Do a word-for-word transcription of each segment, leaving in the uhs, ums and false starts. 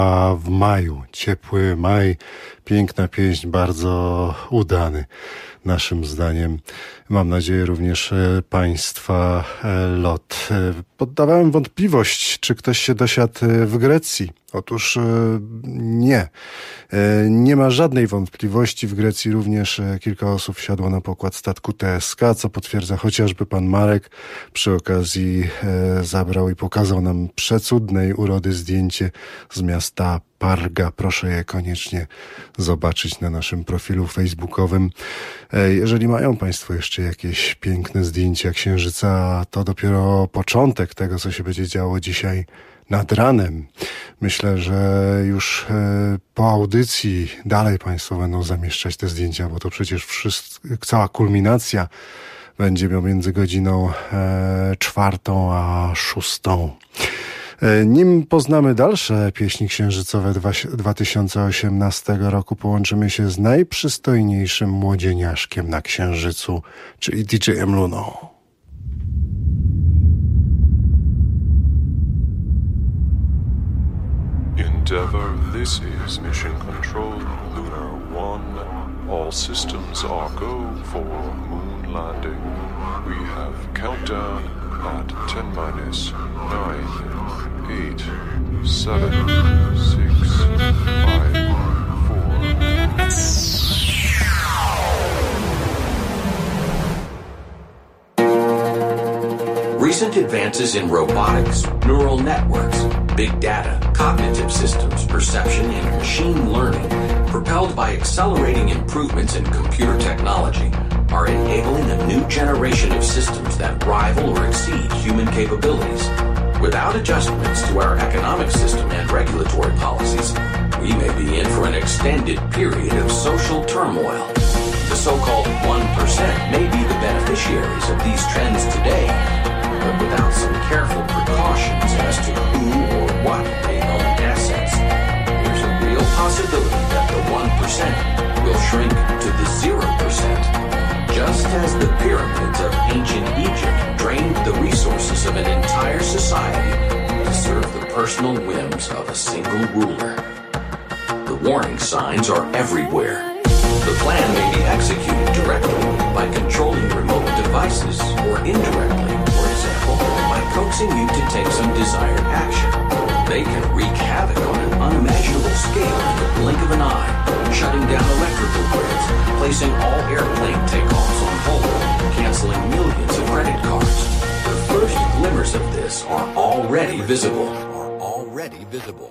A w maju, ciepły maj, piękna pieśń, bardzo udany naszym zdaniem. Mam nadzieję również Państwa lot. Poddawałem wątpliwość, czy ktoś się dosiadł w Grecji. Otóż nie. Nie ma żadnej wątpliwości. W Grecji również kilka osób wsiadło na pokład statku T S K, co potwierdza chociażby pan Marek. Przy okazji zabrał i pokazał nam przecudnej urody zdjęcie z miasta Parga. Proszę je koniecznie zobaczyć na naszym profilu facebookowym. Jeżeli mają Państwo jeszcze jakieś piękne zdjęcia księżyca, to dopiero początek tego, co się będzie działo dzisiaj nad ranem. Myślę, że już po audycji dalej Państwo będą zamieszczać te zdjęcia, bo to przecież wszystko, cała kulminacja będzie między godziną czwartą a szóstą. Nim poznamy dalsze pieśni księżycowe dwa tysiące osiemnastego roku, połączymy się z najprzystojniejszym młodzieniaszkiem na księżycu, czyli D J-em Luną. Endeavour, this is Mission Control, Lunar One. All systems are go for moon landing. We have countdown at ten minus nine, eight, seven, six, five, four. Recent advances in robotics, neural networks, big data, cognitive systems, perception, and machine learning, propelled by accelerating improvements in computer technology, are enabling a new generation of systems that rival or exceed human capabilities. Without adjustments to our economic system and regulatory policies, we may be in for an extended period of social turmoil. The so-called one percent may be the beneficiaries of these trends today, but without some careful precautions as to who or what may own assets, there's a real possibility that the one percent will shrink to the zero percent, just as the pyramids of ancient Egypt drained the resources of an entire society to serve the personal whims of a single ruler. The warning signs are everywhere. The plan may be executed directly by controlling remote devices or indirectly, for example, by coaxing you to take some desired action. They can wreak havoc on an unimaginable scale in the blink of an eye, shutting down electrical grids, placing all airplane takeoffs on hold, canceling millions of credit cards. The first glimmers of this are already visible. Are already visible.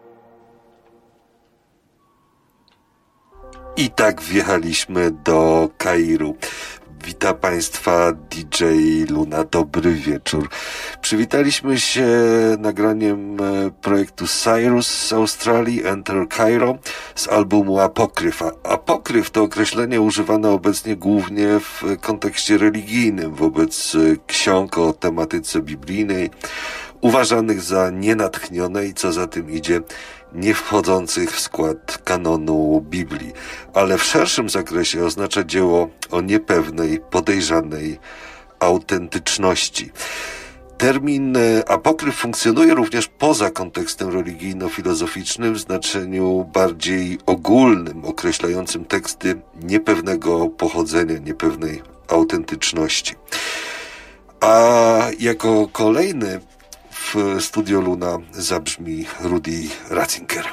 I tak wjechaliśmy do Kairu. Witam Państwa, D J Luna, dobry wieczór. Przywitaliśmy się nagraniem projektu Cyrus z Australii, Enter Cairo, z albumu Apokryf. Apokryf to określenie używane obecnie głównie w kontekście religijnym wobec ksiąg o tematyce biblijnej, uważanych za nienatchnione i co za tym idzie, nie wchodzących w skład kanonu Biblii, ale w szerszym zakresie oznacza dzieło o niepewnej, podejrzanej autentyczności. Termin apokryf funkcjonuje również poza kontekstem religijno-filozoficznym w znaczeniu bardziej ogólnym, określającym teksty niepewnego pochodzenia, niepewnej autentyczności. A jako kolejny w Studio Luna zabrzmi Rudy Ratzinger.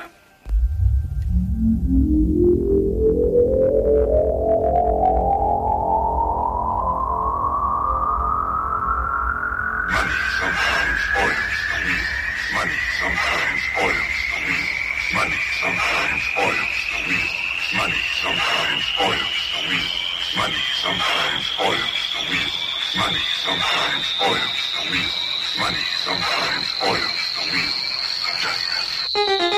Money sometimes oils the wheel of justice.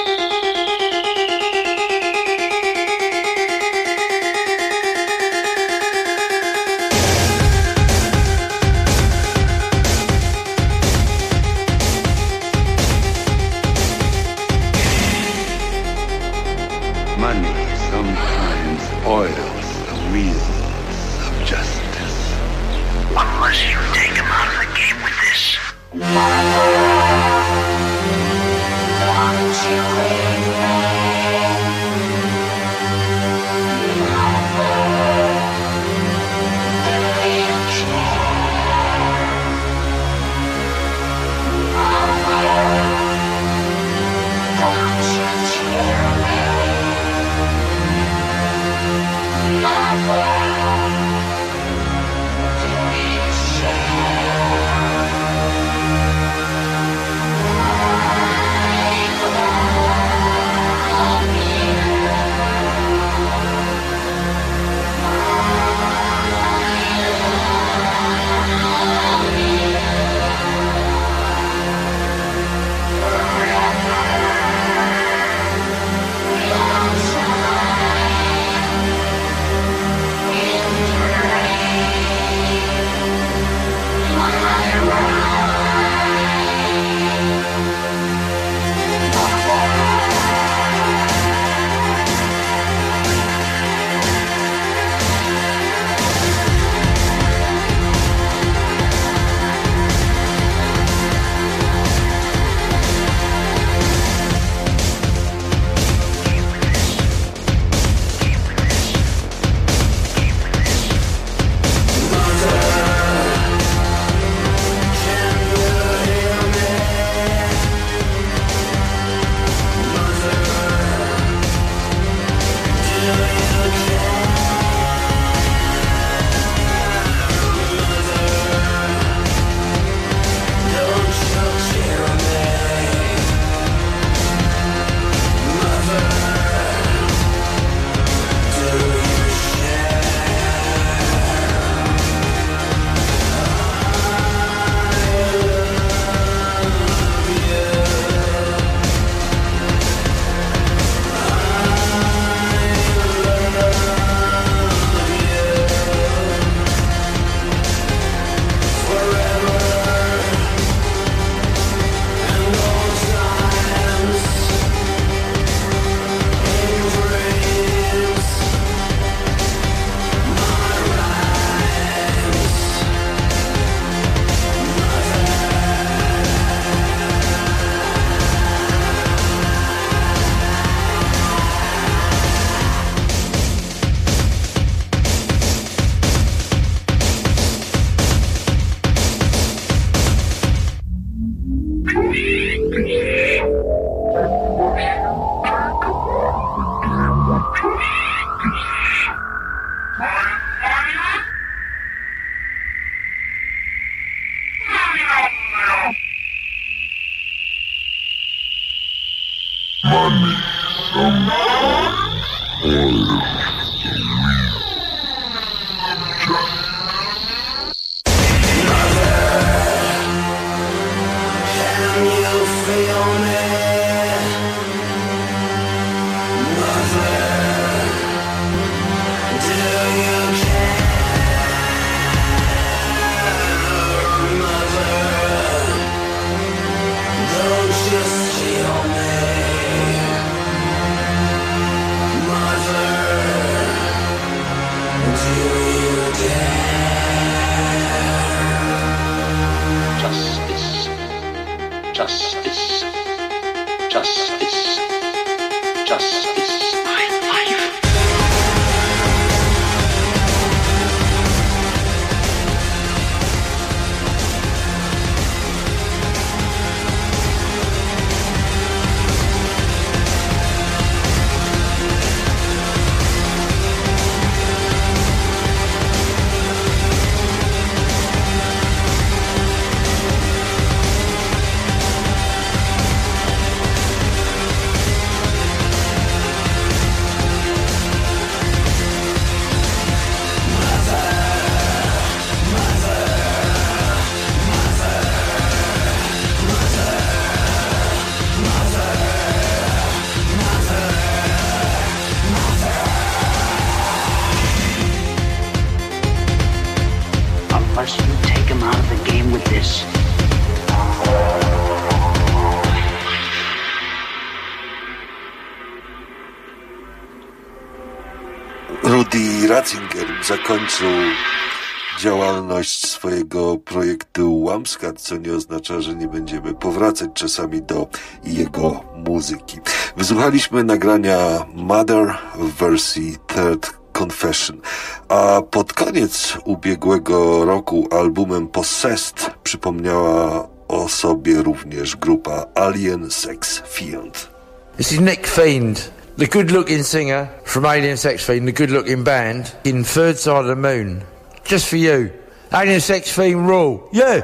Money sometimes oils the wheels of justice. Unless you take him out of the game with this. Won't you please? Rudy Ratzinger zakończył działalność swojego projektu Wamscat, co nie oznacza, że nie będziemy powracać czasami do jego muzyki. Wysłuchaliśmy nagrania Mother w wersji Third Confession, a pod koniec ubiegłego roku albumem Possessed przypomniała o sobie również grupa Alien Sex Fiend. This is Nick Fiend, the good-looking singer from Alien Sex Fiend, the good-looking band in Third Side of the Moon. Just for you. Alien Sex Fiend rule. Yeah!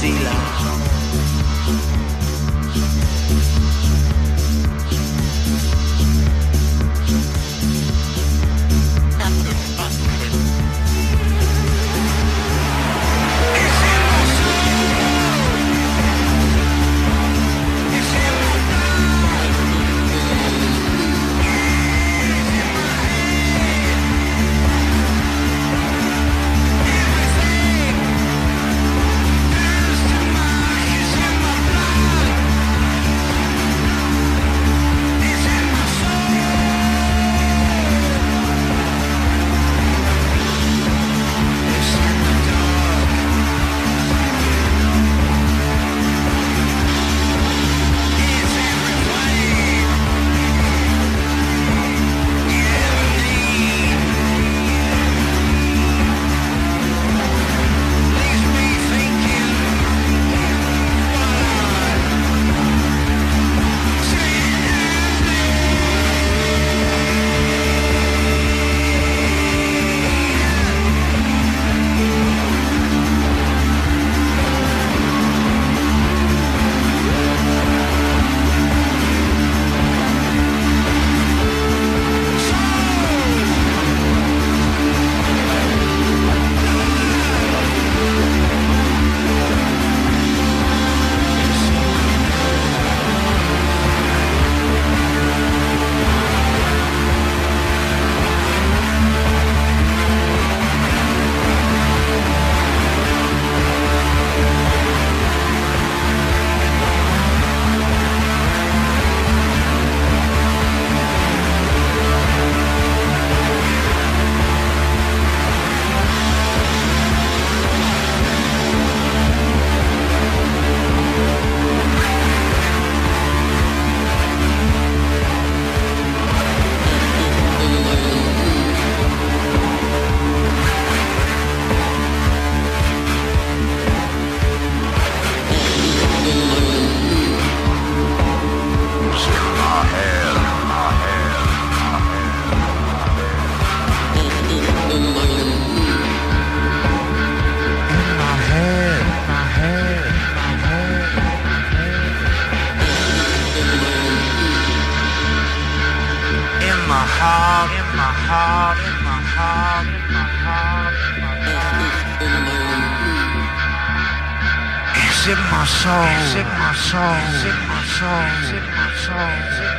in my soul, it's in my soul, it's in my soul, it's in my soul,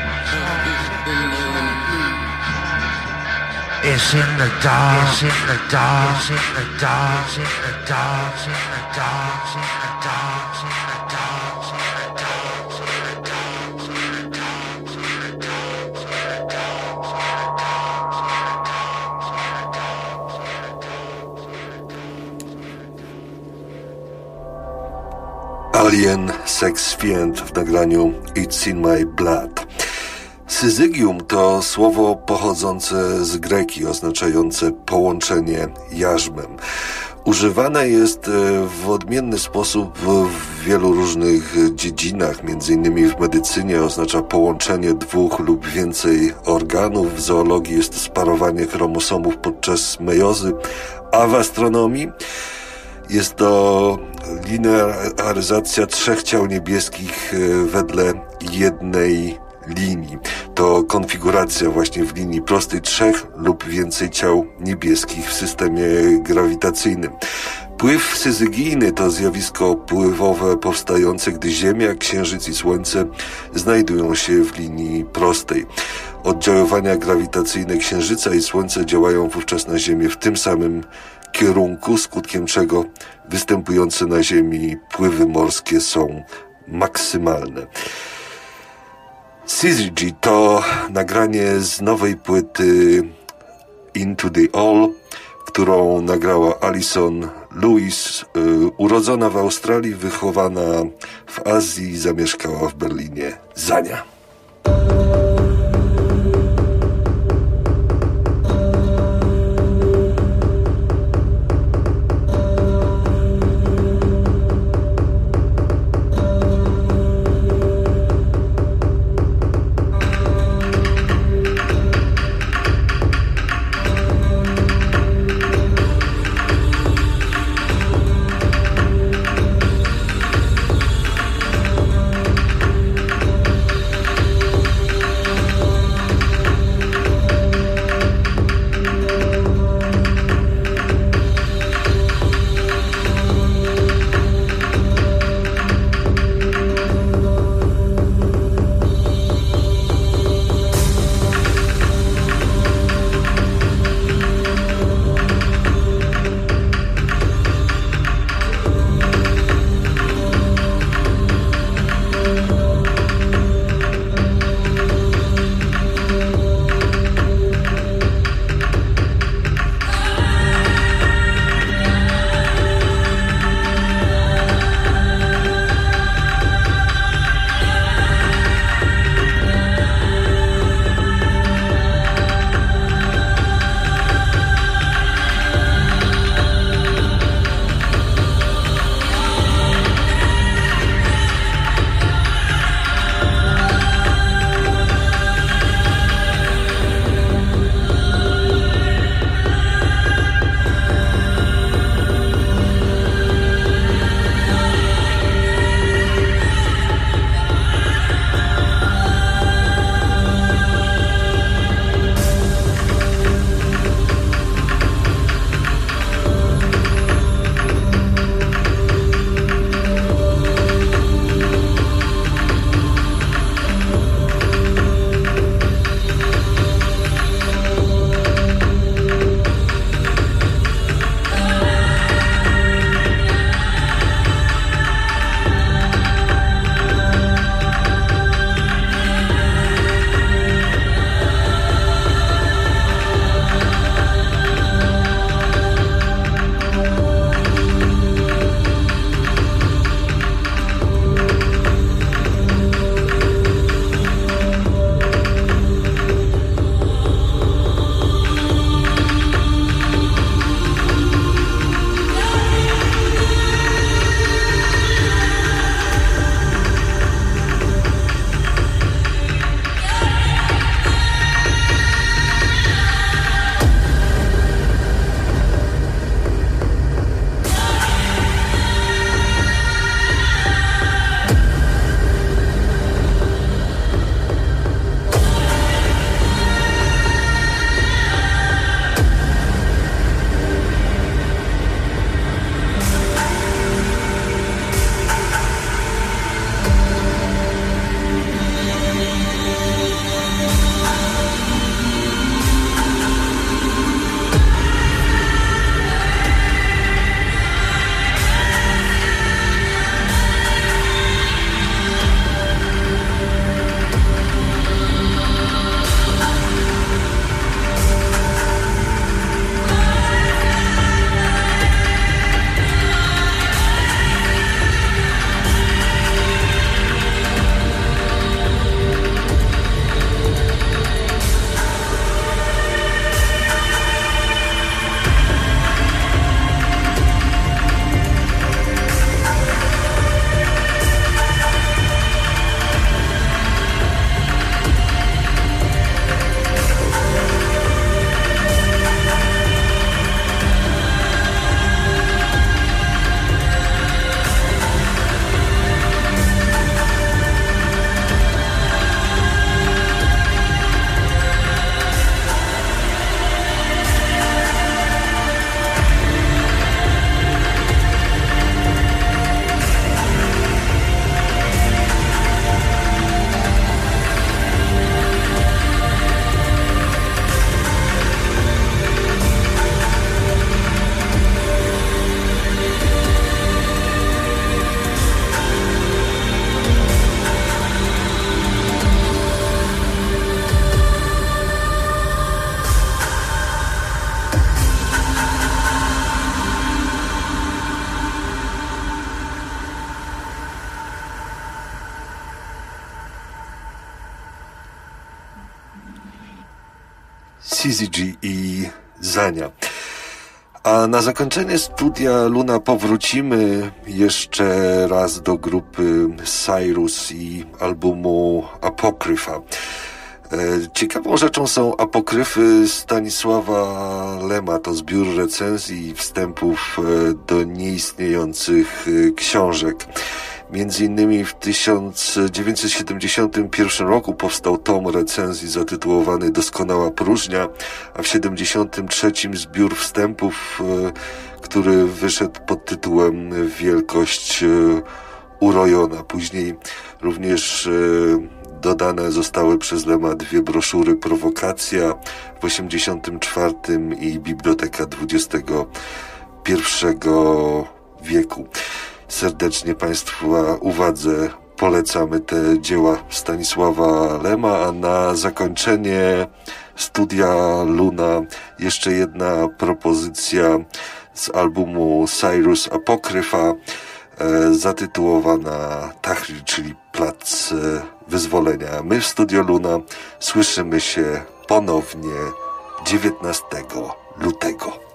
it's in the dark, it's in the dark, it's in the dark, it's in the dark, it's in the dark, it's in the dark, it's in the dark, it's in the dark, it's in the Alien Sex Fiend w nagraniu It's in My Blood. Syzygium to słowo pochodzące z greki, oznaczające połączenie jarzmem. Używane jest w odmienny sposób w wielu różnych dziedzinach, między innymi w medycynie oznacza połączenie dwóch lub więcej organów, w zoologii jest to sparowanie chromosomów podczas mejozy, a w astronomii jest to linearyzacja trzech ciał niebieskich wedle jednej linii. To konfiguracja właśnie w linii prostej trzech lub więcej ciał niebieskich w systemie grawitacyjnym. Pływ syzygijny to zjawisko pływowe powstające, gdy Ziemia, Księżyc i Słońce znajdują się w linii prostej. Oddziaływania grawitacyjne Księżyca i Słońca działają wówczas na Ziemię w tym samym kierunku, skutkiem czego występujące na Ziemi pływy morskie są maksymalne. Syzygy to nagranie z nowej płyty Into the All, którą nagrała Alison Lewis, yy, urodzona w Australii, wychowana w Azji, zamieszkała w Berlinie. Zania. C Z G i Zania. A na zakończenie studia Luna powrócimy jeszcze raz do grupy Cyrus i albumu Apokryfa. Ciekawą rzeczą są apokryfy Stanisława Lema. To zbiór recenzji i wstępów do nieistniejących książek. Między innymi w tysiąc dziewięćset siedemdziesiątym pierwszym roku powstał tom recenzji zatytułowany Doskonała próżnia, a w siedemdziesiątym trzecim zbiór wstępów, który wyszedł pod tytułem Wielkość urojona. Później również dodane zostały przez Lema dwie broszury Prowokacja w osiemdziesiątym czwartym i Biblioteka dwudziestego pierwszego wieku. Serdecznie Państwa uwadze polecamy te dzieła Stanisława Lema, a na zakończenie studia Luna jeszcze jedna propozycja z albumu Cyrus Apokryfa e, zatytułowana Tahrir, czyli Plac Wyzwolenia. My w studio Luna słyszymy się ponownie dziewiętnastego lutego.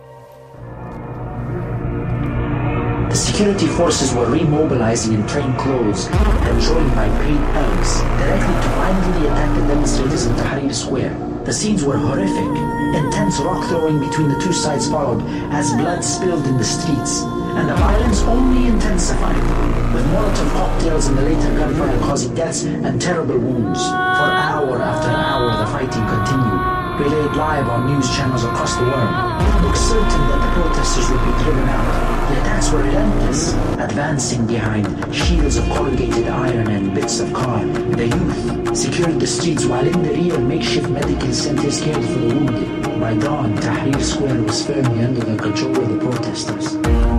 The security forces were remobilizing in plain clothes and joined by paid elves, directly to violently attack the demonstrators in Tahrir Square. The scenes were horrific. Intense rock throwing between the two sides followed as blood spilled in the streets, and the violence only intensified, with Molotov cocktails and the later gunfire causing deaths and terrible wounds. For hour after hour the fighting continued, relayed live on news channels across the world. It looked certain that the protesters would be driven out. The attacks were relentless, advancing behind shields of corrugated iron and bits of car. The youth secured the streets while in the rear makeshift medical centers cared for the wounded. By dawn, Tahrir Square was firmly under the control of the protesters.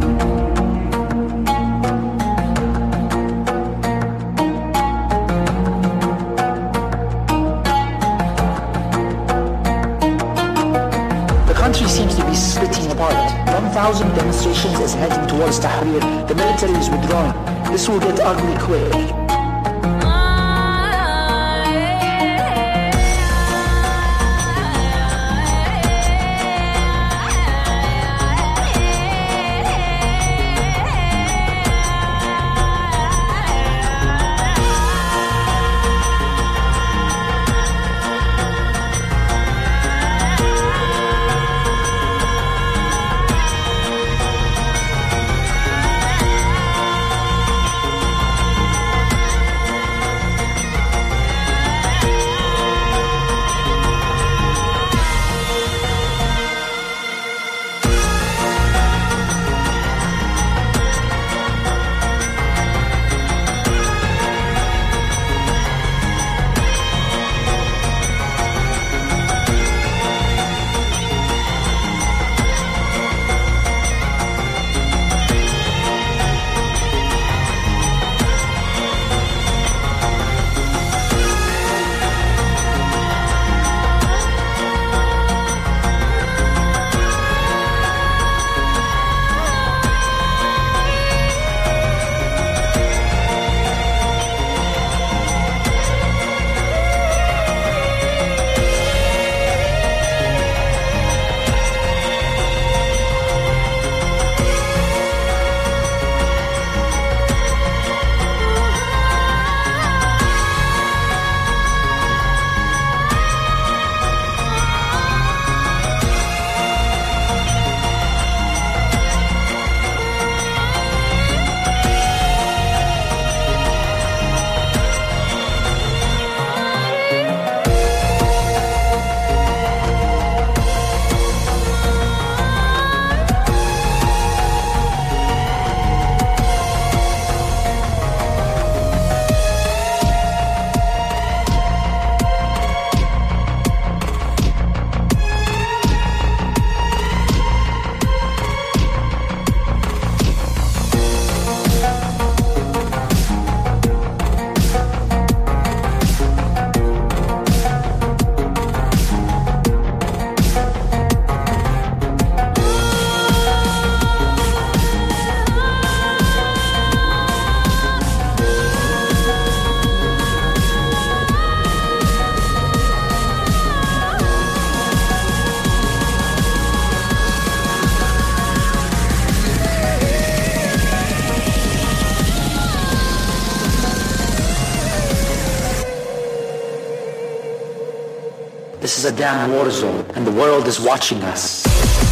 The country seems to be splitting apart. one thousand demonstrations is heading towards Tahrir. The military is withdrawing. This will get ugly quick. This is a damn war zone, and the world is watching us.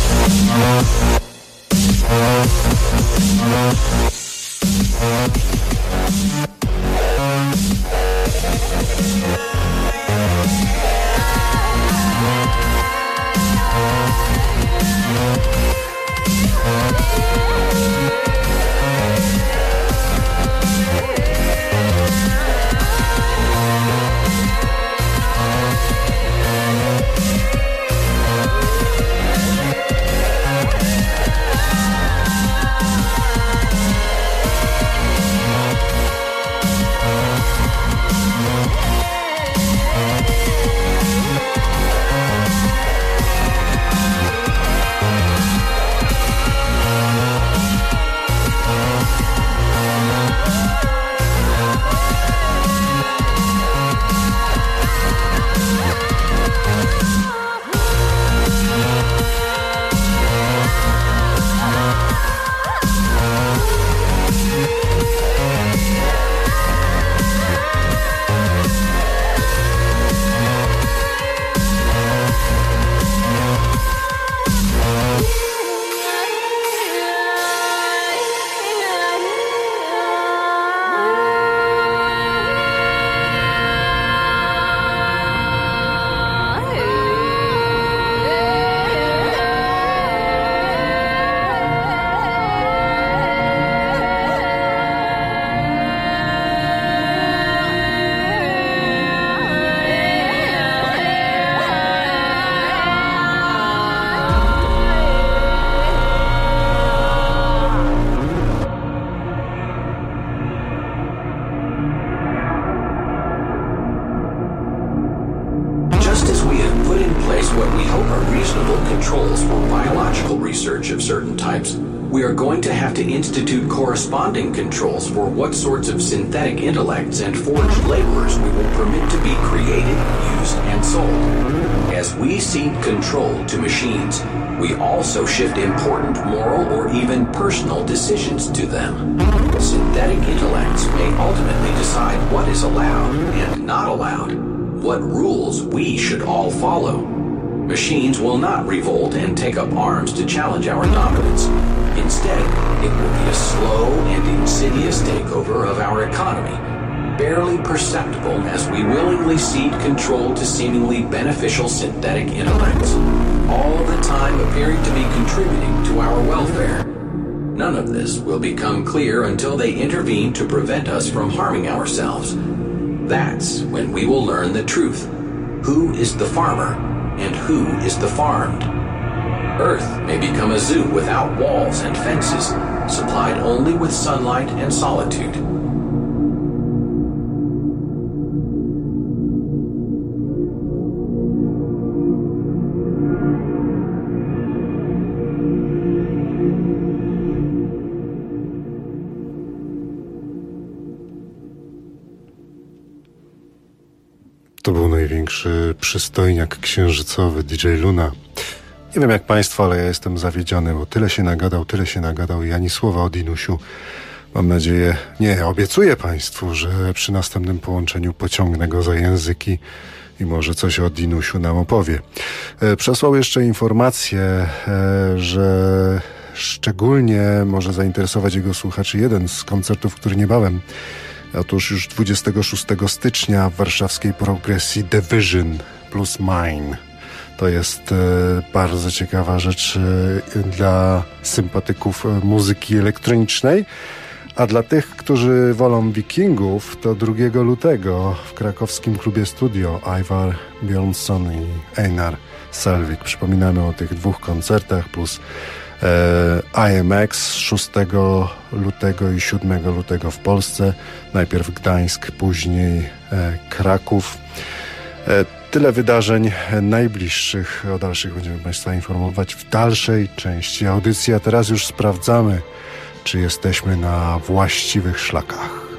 Institute corresponding controls for what sorts of synthetic intellects and forged laborers we will permit to be created, used, and sold. As we cede control to machines, we also shift important moral or even personal decisions to them. Synthetic intellects may ultimately decide what is allowed and not allowed, what rules we should all follow. Machines will not revolt and take up arms to challenge our dominance. Instead, it will be a slow and insidious takeover of our economy, barely perceptible as we willingly cede control to seemingly beneficial synthetic intellects, all the time appearing to be contributing to our welfare. None of this will become clear until they intervene to prevent us from harming ourselves. That's when we will learn the truth. Who is the farmer and who is the farmed? Earth may become a zoo without walls and fences, supplied only with sunlight and solitude. To był największy przystojniak księżycowy D J Luna. Nie wiem jak państwo, ale ja jestem zawiedziony, bo tyle się nagadał, tyle się nagadał i ani słowa o Dinusiu. Mam nadzieję, nie, obiecuję państwu, że przy następnym połączeniu pociągnę go za języki i może coś o Dinusiu nam opowie. E, przesłał jeszcze informację, e, że szczególnie może zainteresować jego słuchaczy jeden z koncertów, który niebawem, otóż już dwudziestego szóstego stycznia w warszawskiej progresji The Vision plus Mine. To jest e, bardzo ciekawa rzecz e, dla sympatyków e, muzyki elektronicznej, a dla tych, którzy wolą Wikingów, to drugiego lutego w krakowskim klubie Studio Ivar Bjornsson i Einar Selvik. Przypominamy o tych dwóch koncertach plus e, I M X szóstego lutego i siódmego lutego w Polsce. Najpierw Gdańsk, później e, Kraków. E, Tyle wydarzeń najbliższych. O dalszych będziemy państwa informować w dalszej części audycji, a teraz już sprawdzamy, czy jesteśmy na właściwych szlakach.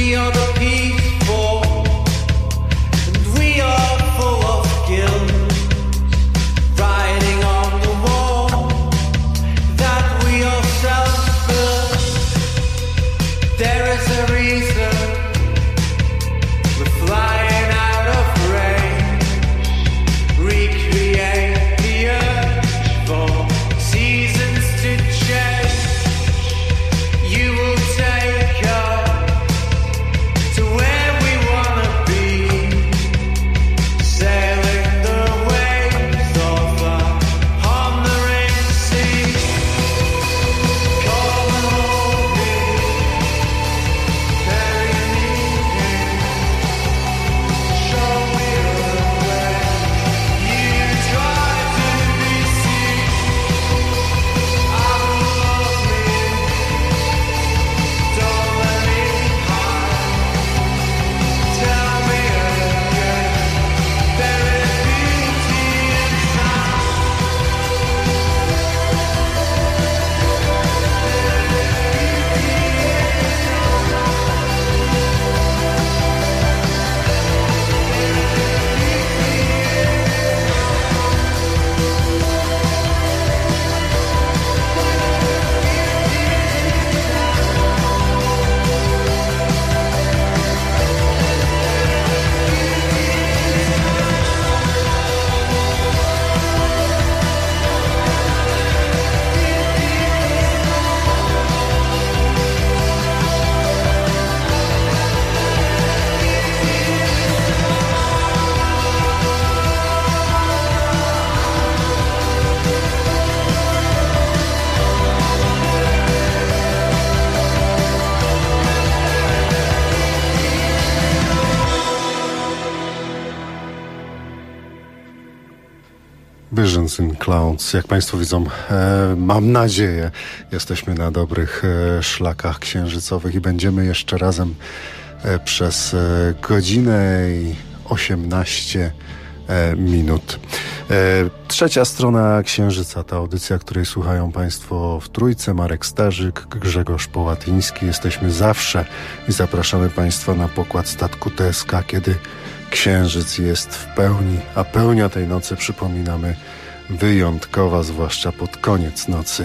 Visions in Clouds. Jak Państwo widzą, e, mam nadzieję, jesteśmy na dobrych e, szlakach księżycowych i będziemy jeszcze razem e, przez e, godzinę i osiemnaście e, minut. E, trzecia strona Księżyca, ta audycja, której słuchają Państwo w Trójce. Marek Starzyk, Grzegorz Połatyński. Jesteśmy zawsze i zapraszamy Państwa na pokład statku T S K, kiedy Księżyc jest w pełni, a pełnia tej nocy, przypominamy, wyjątkowa, zwłaszcza pod koniec nocy.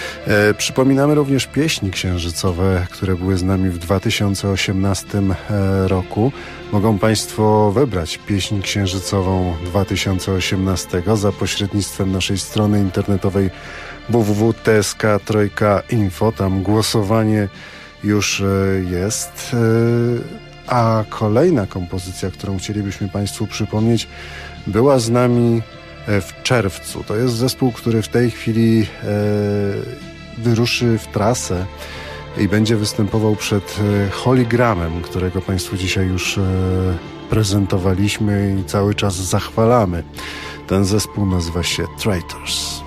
E, przypominamy również pieśni księżycowe, które były z nami w dwa tysiące osiemnastym e, roku. Mogą Państwo wybrać pieśń księżycową dwa tysiące osiemnastego za pośrednictwem naszej strony internetowej w w w kropka t s k trzy kropka info. Tam głosowanie już e, jest. E, A kolejna kompozycja, którą chcielibyśmy Państwu przypomnieć, była z nami w czerwcu. To jest zespół, który w tej chwili e, wyruszy w trasę i będzie występował przed e, Holygramem, którego Państwu dzisiaj już e, prezentowaliśmy i cały czas zachwalamy. Ten zespół nazywa się Traitors.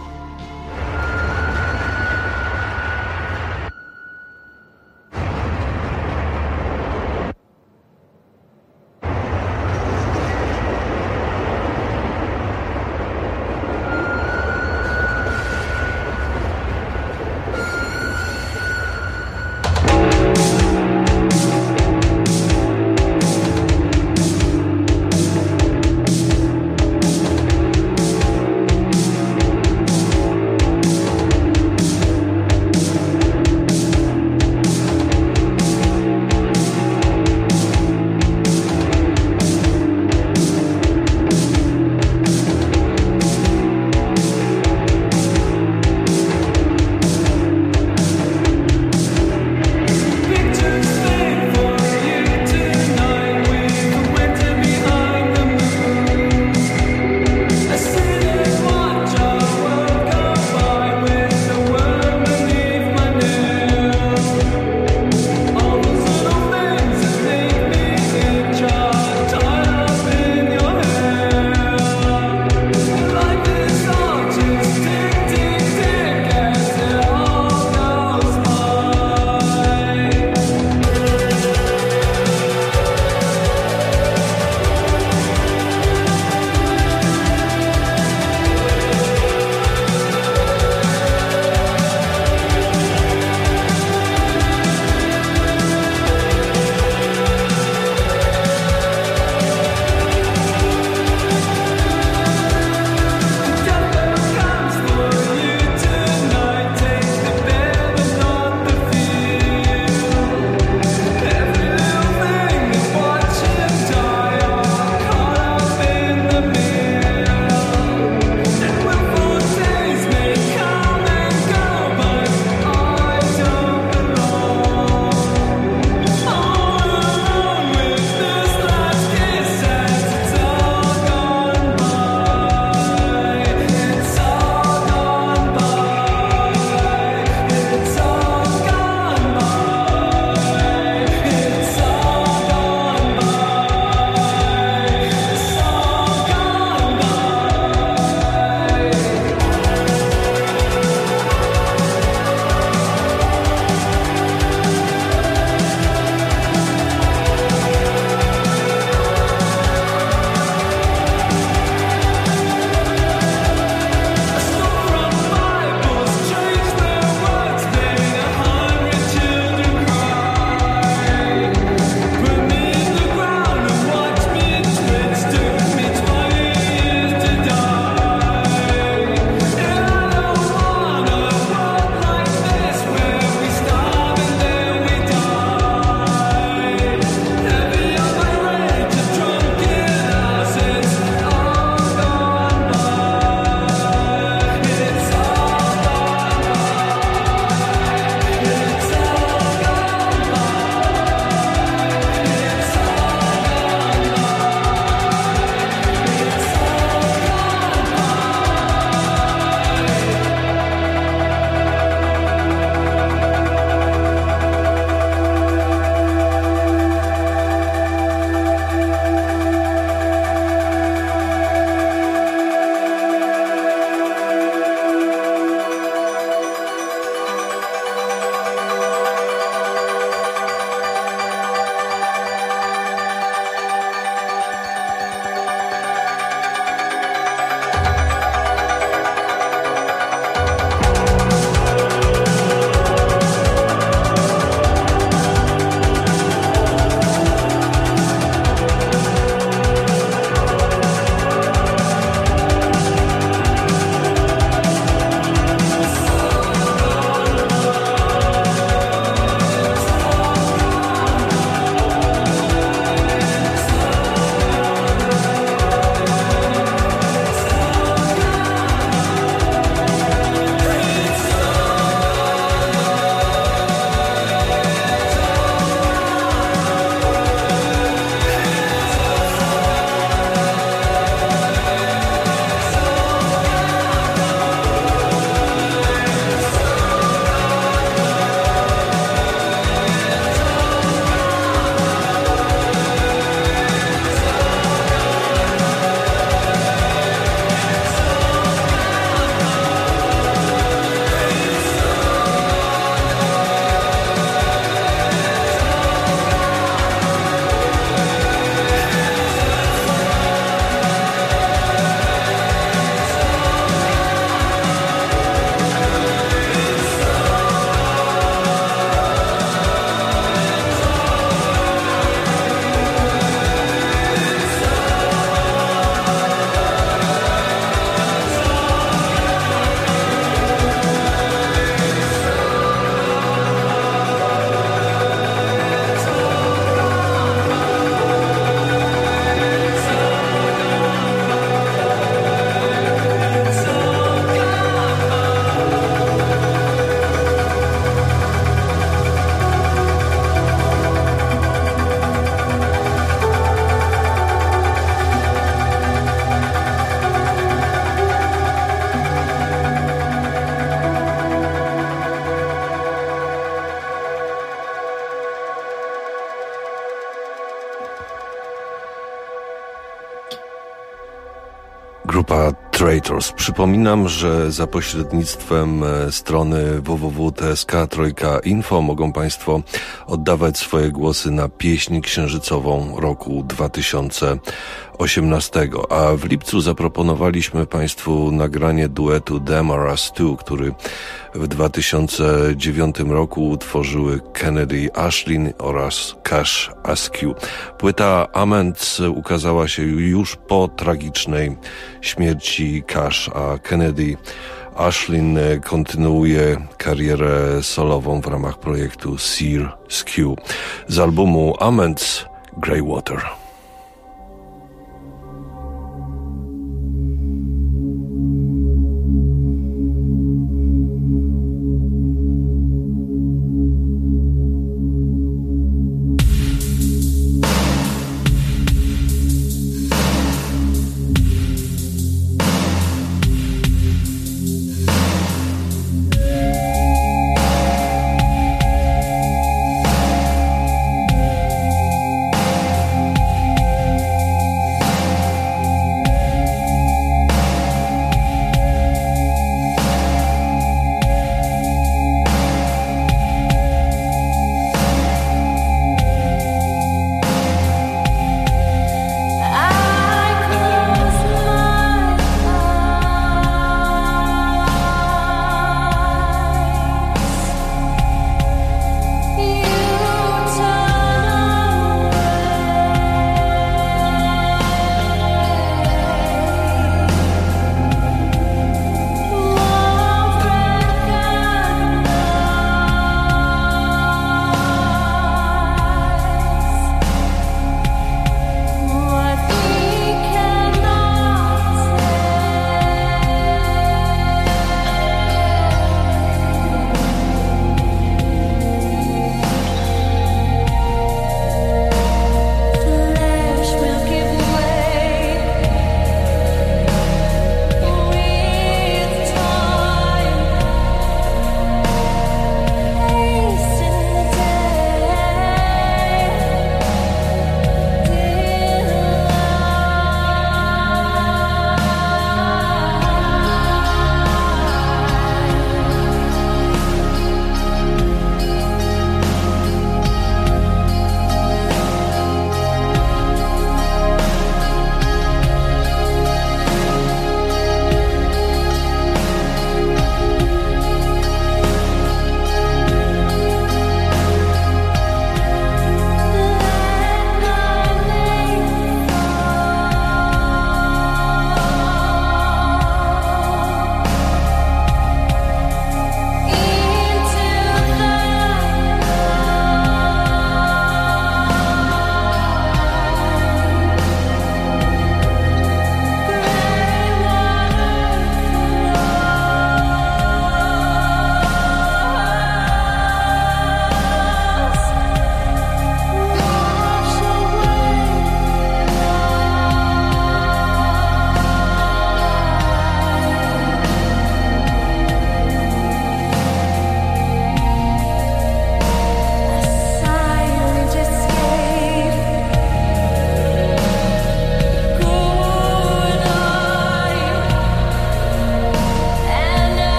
Grupa Traitors. Przypominam, że za pośrednictwem strony w w w kropka t s k trzy info mogą Państwo oddawać swoje głosy na pieśń księżycową roku dwa tysiące osiemnastego. A w lipcu zaproponowaliśmy Państwu nagranie duetu Them or Us Two, który w dwa tysiące dziewiątym roku utworzyły Kennedy Ashlyn oraz Cash Askew. Płyta Amends ukazała się już po tragicznej śmierci Cash, a Kennedy Ashlyn kontynuuje karierę solową w ramach projektu Sear Skew. Z albumu Amends, Greywater.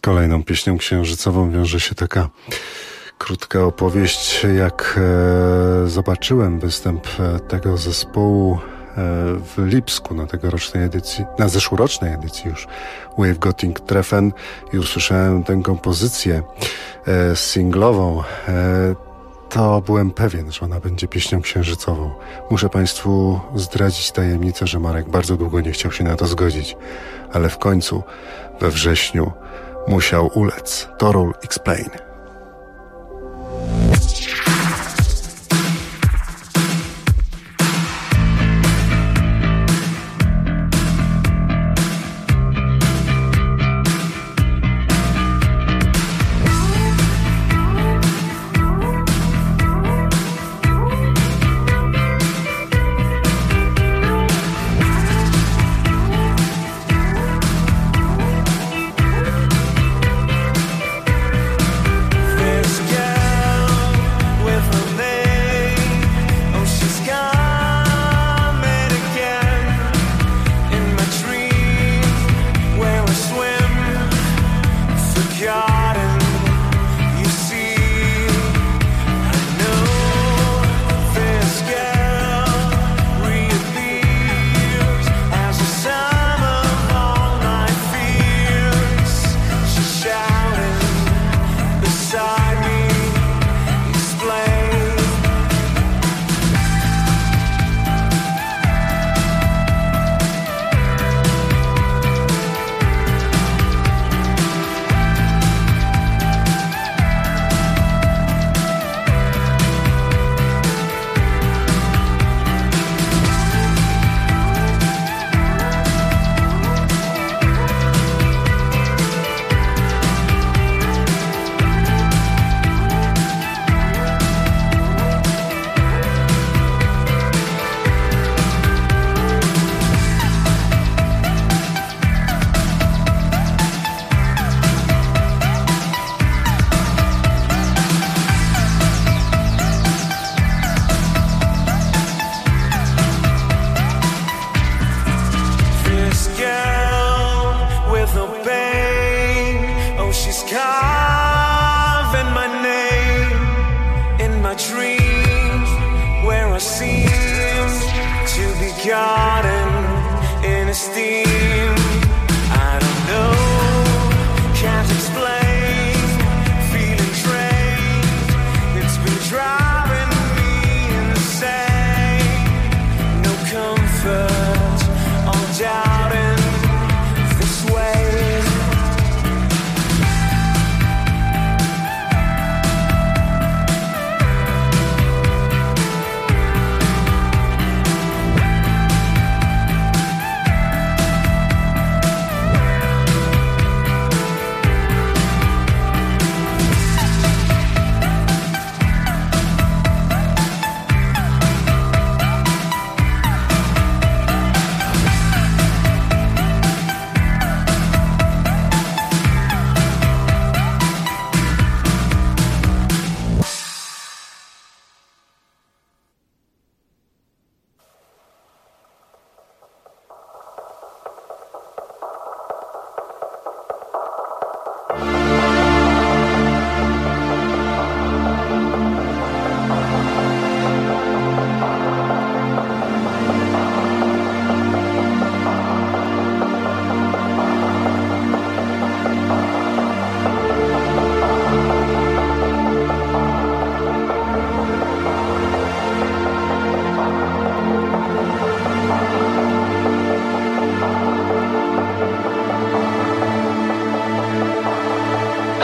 kolejną pieśnią księżycową wiąże się taka krótka opowieść. Jak e, zobaczyłem występ tego zespołu w Lipsku na tegorocznej edycji, na zeszłorocznej edycji już Wave Gotting Treffen i usłyszałem tę kompozycję e, singlową, e, to byłem pewien, że ona będzie pieśnią księżycową. Muszę Państwu zdradzić tajemnicę, że Marek bardzo długo nie chciał się na to zgodzić, ale w końcu we wrześniu musiał ulec. Torul Explain. Garden in a steam